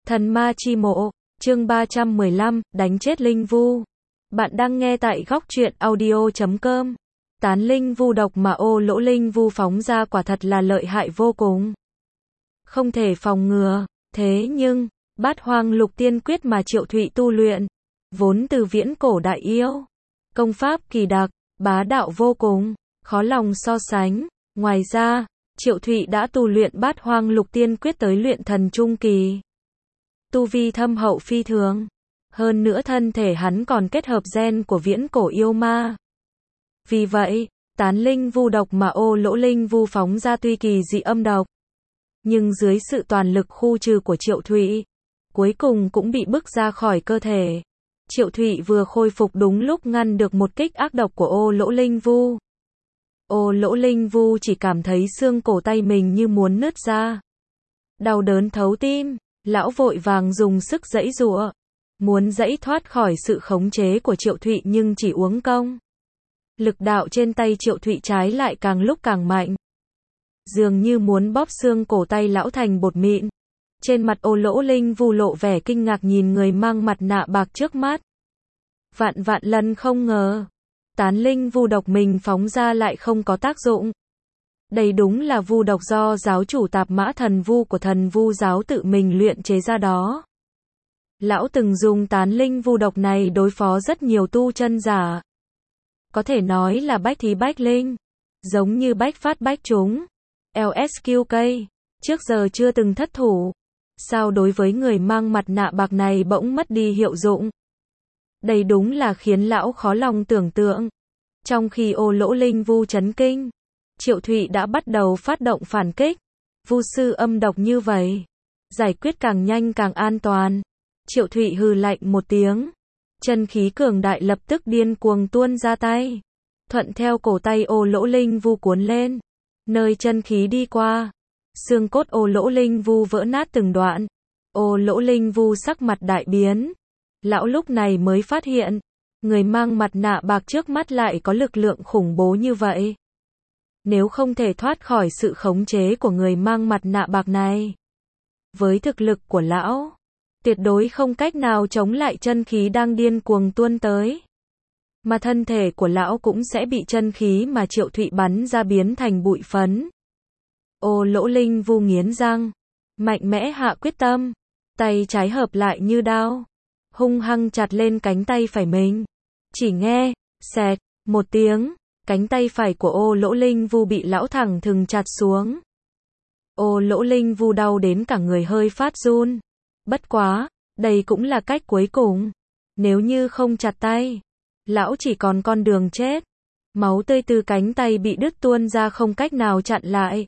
Thần ma chi mộ, chương 315, đánh chết linh vu. Bạn đang nghe tại góc truyện audio.com. Tán linh vu độc mà ô lỗ linh vu phóng ra quả thật là lợi hại vô cùng. Không thể phòng ngừa, thế nhưng, bát hoang lục tiên quyết mà Triệu Thụy tu luyện, vốn từ viễn cổ đại yêu. Công pháp kỳ đặc, bá đạo vô cùng, khó lòng so sánh. Ngoài ra, Triệu Thụy đã tu luyện bát hoang lục tiên quyết tới luyện thần trung kỳ. Tu vi thâm hậu phi thường. Hơn nữa thân thể hắn còn kết hợp gen của viễn cổ yêu ma. Vì vậy, tán linh vu độc mà ô lỗ linh vu phóng ra tuy kỳ dị âm độc, nhưng dưới sự toàn lực khu trừ của Triệu Thụy, cuối cùng cũng bị bức ra khỏi cơ thể. Triệu Thụy vừa khôi phục đúng lúc ngăn được một kích ác độc của ô lỗ linh vu. Ô lỗ linh vu chỉ cảm thấy xương cổ tay mình như muốn nứt ra. Đau đớn thấu tim, lão vội vàng dùng sức giãy giụa, muốn giãy thoát khỏi sự khống chế của Triệu Thụy nhưng chỉ uổng công. Lực đạo trên tay Triệu Thụy trái lại càng lúc càng mạnh, dường như muốn bóp xương cổ tay lão thành bột mịn. Trên mặt ô lỗ linh vu lộ vẻ kinh ngạc nhìn người mang mặt nạ bạc trước mắt. Vạn vạn lần không ngờ, tán linh vu độc mình phóng ra lại không có tác dụng. Đây đúng là vu độc do giáo chủ Tạp Mã Thần Vu của Thần Vu giáo tự mình luyện chế ra đó. Lão từng dùng tán linh vu độc này đối phó rất nhiều tu chân giả. Có thể nói là bách thí bách linh, giống như bách phát bách trúng. LSQK, trước giờ chưa từng thất thủ. Sao đối với người mang mặt nạ bạc này bỗng mất đi hiệu dụng? Đây đúng là khiến lão khó lòng tưởng tượng. Trong khi ô lỗ linh vu chấn kinh, Triệu Thụy đã bắt đầu phát động phản kích. Vu sư âm độc như vậy, giải quyết càng nhanh càng an toàn. Triệu Thụy hừ lạnh một tiếng, chân khí cường đại lập tức điên cuồng tuôn ra tay, thuận theo cổ tay ô lỗ linh vu cuốn lên. Nơi chân khí đi qua, xương cốt ô lỗ linh vu vỡ nát từng đoạn. Ô lỗ linh vu sắc mặt đại biến. Lão lúc này mới phát hiện, người mang mặt nạ bạc trước mắt lại có lực lượng khủng bố như vậy. Nếu không thể thoát khỏi sự khống chế của người mang mặt nạ bạc này, với thực lực của lão, tuyệt đối không cách nào chống lại chân khí đang điên cuồng tuôn tới. Mà thân thể của lão cũng sẽ bị chân khí mà Triệu Thụy bắn ra biến thành bụi phấn. Ô lỗ linh vu nghiến răng, mạnh mẽ hạ quyết tâm, tay trái hợp lại như đao, hung hăng chặt lên cánh tay phải mình. Chỉ nghe, xẹt, một tiếng, cánh tay phải của ô lỗ linh vu bị lão thẳng thừng chặt xuống. Ô lỗ linh vu đau đến cả người hơi phát run. Bất quá, đây cũng là cách cuối cùng. Nếu như không chặt tay, lão chỉ còn con đường chết. Máu tươi từ cánh tay bị đứt tuôn ra không cách nào chặn lại.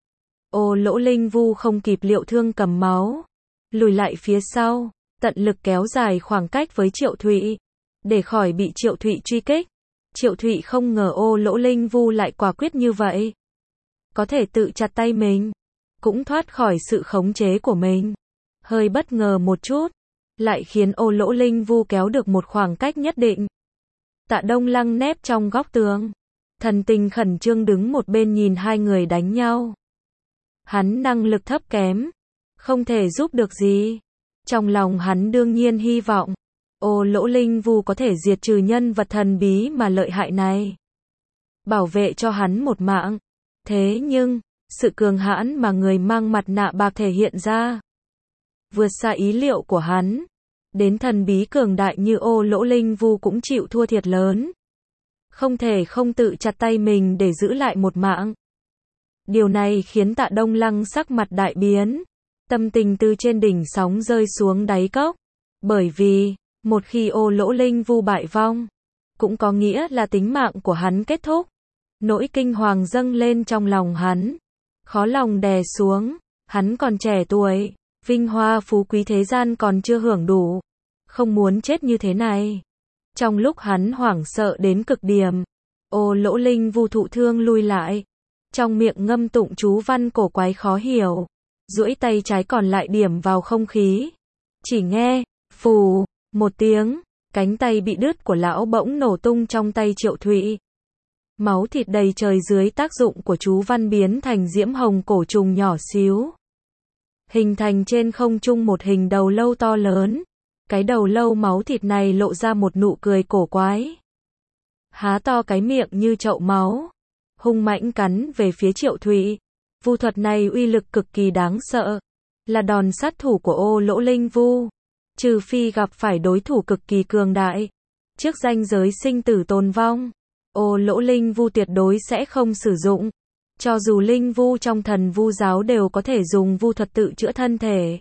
Ô lỗ linh vu không kịp liệu thương cầm máu, lùi lại phía sau, tận lực kéo dài khoảng cách với Triệu Thụy, để khỏi bị Triệu Thụy truy kích. Triệu Thụy không ngờ ô lỗ linh vu lại quả quyết như vậy. Có thể tự chặt tay mình, cũng thoát khỏi sự khống chế của mình. Hơi bất ngờ một chút, lại khiến ô lỗ linh vu kéo được một khoảng cách nhất định. Tạ Đông Lăng nép trong góc tường, thần tình khẩn trương đứng một bên nhìn hai người đánh nhau. Hắn năng lực thấp kém, không thể giúp được gì. Trong lòng hắn đương nhiên hy vọng ô lỗ linh vu có thể diệt trừ nhân vật thần bí mà lợi hại này, bảo vệ cho hắn một mạng. Thế nhưng, sự cường hãn mà người mang mặt nạ bạc thể hiện ra vượt xa ý liệu của hắn. Đến thần bí cường đại như ô lỗ linh vu cũng chịu thua thiệt lớn, không thể không tự chặt tay mình để giữ lại một mạng. Điều này khiến Tạ Đông Lăng sắc mặt đại biến, tâm tình từ trên đỉnh sóng rơi xuống đáy cốc. Bởi vì, một khi ô lỗ linh vu bại vong, cũng có nghĩa là tính mạng của hắn kết thúc. Nỗi kinh hoàng dâng lên trong lòng hắn, khó lòng đè xuống. Hắn còn trẻ tuổi, vinh hoa phú quý thế gian còn chưa hưởng đủ, không muốn chết như thế này. Trong lúc hắn hoảng sợ đến cực điểm, ô lỗ linh vu thụ thương lui lại, trong miệng ngâm tụng chú văn cổ quái khó hiểu, duỗi tay trái còn lại điểm vào không khí. Chỉ nghe, phù, một tiếng, cánh tay bị đứt của lão bỗng nổ tung trong tay Triệu Thụy. Máu thịt đầy trời dưới tác dụng của chú văn biến thành diễm hồng cổ trùng nhỏ xíu. hình thành trên không trung một hình đầu lâu to lớn. Cái đầu lâu máu thịt này lộ ra một nụ cười cổ quái. Há to cái miệng như chậu máu, hung mãnh cắn về phía Triệu Thụy. Vu thuật này uy lực cực kỳ đáng sợ, là đòn sát thủ của Ô Lỗ Linh Vu. Trừ phi gặp phải đối thủ cực kỳ cường đại, trước ranh giới sinh tử tồn vong, Ô Lỗ Linh Vu tuyệt đối sẽ không sử dụng. Cho dù linh vu trong thần vu giáo đều có thể dùng vu thuật tự chữa thân thể.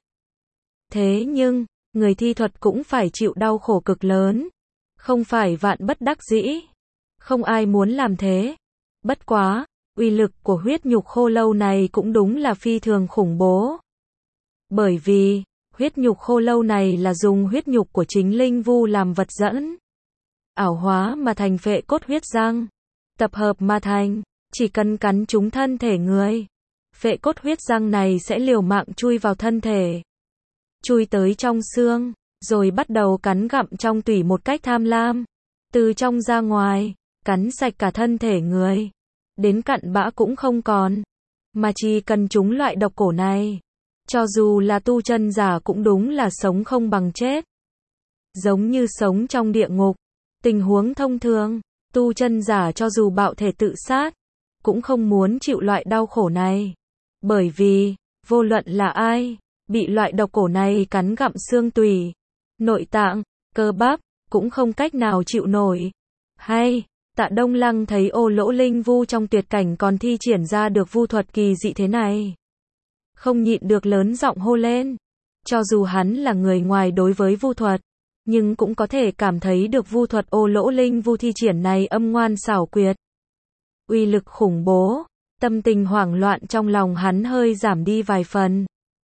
Thế nhưng, người thi thuật cũng phải chịu đau khổ cực lớn. Không phải vạn bất đắc dĩ. Không ai muốn làm thế. Bất quá, uy lực của huyết nhục khô lâu này cũng đúng là phi thường khủng bố. Bởi vì, huyết nhục khô lâu này là dùng huyết nhục của chính linh vu làm vật dẫn. Ảo hóa mà thành phệ cốt huyết răng. Tập hợp mà thành. Chỉ cần cắn trúng thân thể người, phệ cốt huyết răng này sẽ liều mạng chui vào thân thể, chui tới trong xương, rồi bắt đầu cắn gặm trong tủy một cách tham lam, từ trong ra ngoài, cắn sạch cả thân thể người, đến cặn bã cũng không còn. Mà chỉ cần trúng loại độc cổ này, cho dù là tu chân giả cũng đúng là sống không bằng chết. Giống như sống trong địa ngục, tình huống thông thường, tu chân giả cho dù bạo thể tự sát, cũng không muốn chịu loại đau khổ này. Bởi vì, vô luận là ai, bị loại độc cổ này cắn gặm xương tủy, nội tạng, cơ bắp, cũng không cách nào chịu nổi. Hay, Tạ Đông Lăng thấy Ô Lỗ Linh Vu trong tuyệt cảnh còn thi triển ra được vu thuật kỳ dị thế này. Không nhịn được lớn giọng hô lên. Cho dù hắn là người ngoài đối với vu thuật, nhưng cũng có thể cảm thấy được vu thuật Ô Lỗ Linh Vu thi triển này âm ngoan xảo quyệt. Uy lực khủng bố, tâm tình hoảng loạn trong lòng hắn hơi giảm đi vài phần.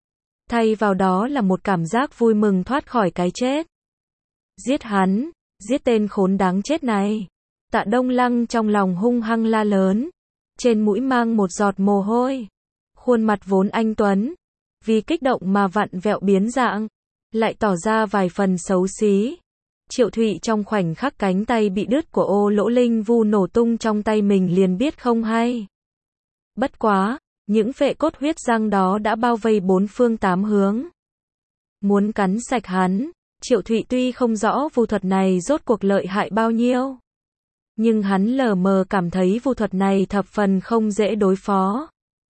Thay vào đó là một cảm giác vui mừng thoát khỏi cái chết. Giết hắn, giết tên khốn đáng chết này. Tạ Đông Lăng trong lòng hung hăng la lớn, trên mũi mang một giọt mồ hôi. Khuôn mặt vốn anh tuấn, vì kích động mà vặn vẹo biến dạng, lại tỏ ra vài phần xấu xí. Triệu Thụy trong khoảnh khắc cánh tay bị đứt của Ô Lỗ Linh Vu nổ tung trong tay mình liền biết không hay. Bất quá, những phệ cốt huyết răng đó đã bao vây bốn phương tám hướng. Muốn cắn sạch hắn, Triệu Thụy tuy không rõ vu thuật này rốt cuộc lợi hại bao nhiêu, nhưng hắn lờ mờ cảm thấy vu thuật này thập phần không dễ đối phó.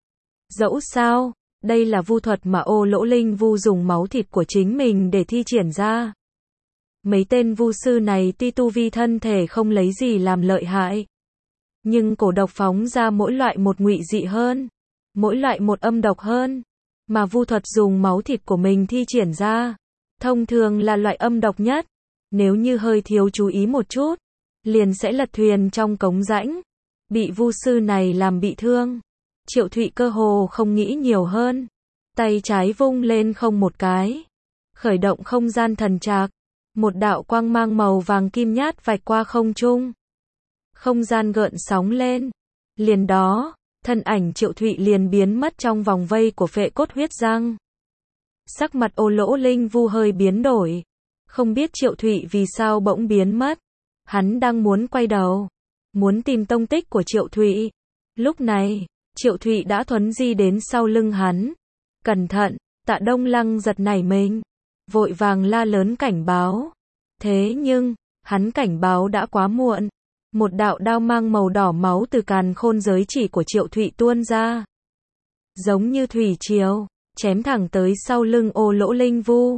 Dẫu sao, đây là vu thuật mà Ô Lỗ Linh Vu dùng máu thịt của chính mình để thi triển ra. Mấy tên vu sư này tuy tu vi thân thể không lấy gì làm lợi hại, nhưng cổ độc phóng ra mỗi loại một ngụy dị hơn, mỗi loại một âm độc hơn, mà vu thuật dùng máu thịt của mình thi triển ra, thông thường là loại âm độc nhất, nếu như hơi thiếu chú ý một chút, liền sẽ lật thuyền trong cống rãnh, bị vu sư này làm bị thương. Triệu Thụy cơ hồ không nghĩ nhiều hơn, tay trái vung lên không một cái, khởi động không gian thần trạc. Một đạo quang mang màu vàng kim nhát vạch qua không trung. Không gian gợn sóng lên. Liền đó, thân ảnh Triệu Thụy liền biến mất trong vòng vây của phệ cốt huyết răng. Sắc mặt Ô Lỗ Linh Vu hơi biến đổi. Không biết Triệu Thụy vì sao bỗng biến mất. Hắn đang muốn quay đầu, muốn tìm tông tích của Triệu Thụy. Lúc này, Triệu Thụy đã thuấn di đến sau lưng hắn. Cẩn thận, Tạ Đông Lăng giật nảy mình, vội vàng la lớn cảnh báo. Thế nhưng, hắn cảnh báo đã quá muộn. Một đạo đao mang màu đỏ máu từ càn khôn giới chỉ của Triệu Thụy tuôn ra. Giống như thủy triều, chém thẳng tới sau lưng Ô Lỗ Linh Vu.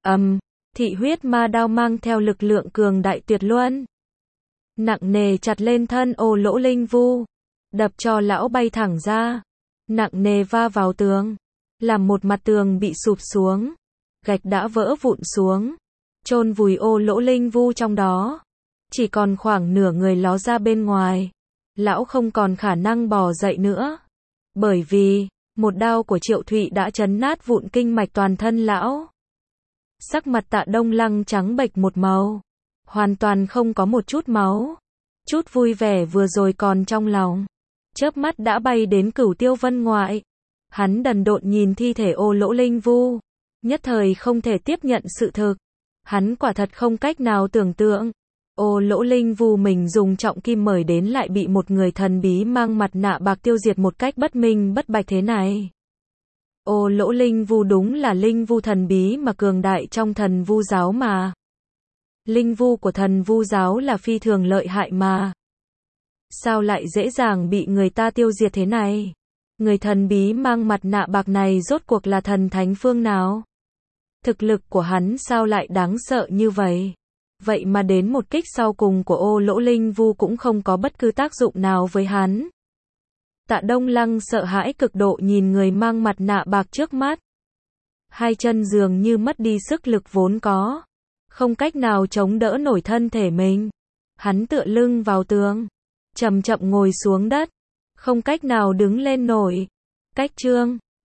Thị huyết ma đao mang theo lực lượng cường đại tuyệt luân, nặng nề chặt lên thân Ô Lỗ Linh Vu, đập cho lão bay thẳng ra, nặng nề va vào tường, làm một mặt tường bị sụp xuống, gạch đã vỡ vụn xuống, chôn vùi Ô Lỗ Linh Vu trong đó, chỉ còn khoảng nửa người ló ra bên ngoài. Lão không còn khả năng bò dậy nữa, bởi vì một đao của Triệu Thụy đã chấn nát vụn kinh mạch toàn thân lão. Sắc mặt Tạ Đông Lăng trắng bệch một màu, hoàn toàn không có một chút máu. Chút vui vẻ vừa rồi còn trong lòng, chớp mắt đã bay đến Cửu Tiêu Vân ngoại. Hắn đần độn nhìn thi thể Ô Lỗ Linh Vu, nhất thời không thể tiếp nhận sự thực. Hắn quả thật không cách nào tưởng tượng, Ô Lỗ Linh Vu mình dùng trọng kim mời đến lại bị một người thần bí mang mặt nạ bạc tiêu diệt một cách bất minh bất bạch thế này. Ô Lỗ Linh Vu đúng là linh vu thần bí mà cường đại trong thần vu giáo mà. Linh vu của thần vu giáo là phi thường lợi hại mà. Sao lại dễ dàng bị người ta tiêu diệt thế này? Người thần bí mang mặt nạ bạc này rốt cuộc là thần thánh phương nào? Thực lực của hắn sao lại đáng sợ như vậy? Vậy mà đến một kích sau cùng của Ô Lỗ Linh Vu cũng không có bất cứ tác dụng nào với hắn. Tạ Đông Lăng sợ hãi cực độ nhìn người mang mặt nạ bạc trước mắt. Hai chân dường như mất đi sức lực vốn có. Không cách nào chống đỡ nổi thân thể mình. Hắn tựa lưng vào tường. Chậm chậm ngồi xuống đất. Không cách nào đứng lên nổi. Cách chương